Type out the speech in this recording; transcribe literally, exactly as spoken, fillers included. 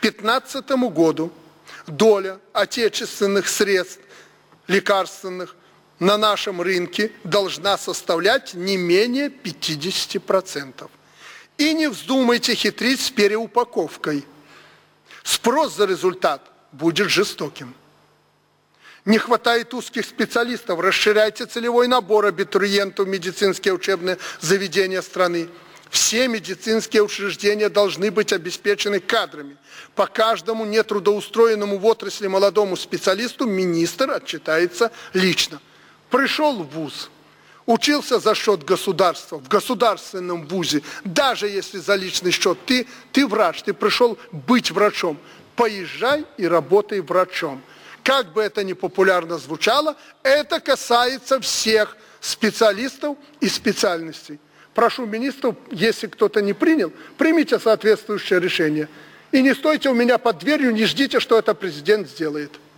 пятнадцатому году доля отечественных средств лекарственных на нашем рынке должна составлять не менее пятидесяти процентов. И не вздумайте хитрить с переупаковкой. Спрос за результат будет жестоким. Не хватает узких специалистов, расширяйте целевой набор абитуриентов в медицинские учебные заведения страны. Все медицинские учреждения должны быть обеспечены кадрами. По каждому нетрудоустроенному в отрасли молодому специалисту министр отчитается лично. Пришел в вуз, учился за счет государства, в государственном вузе, даже если за личный счет, ты, ты врач, ты пришел быть врачом, поезжай и работай врачом. Как бы это ни популярно звучало, это касается всех специалистов и специальностей. Прошу министров, если кто-то не принял, примите соответствующее решение. И не стойте у меня под дверью, не ждите, что это президент сделает.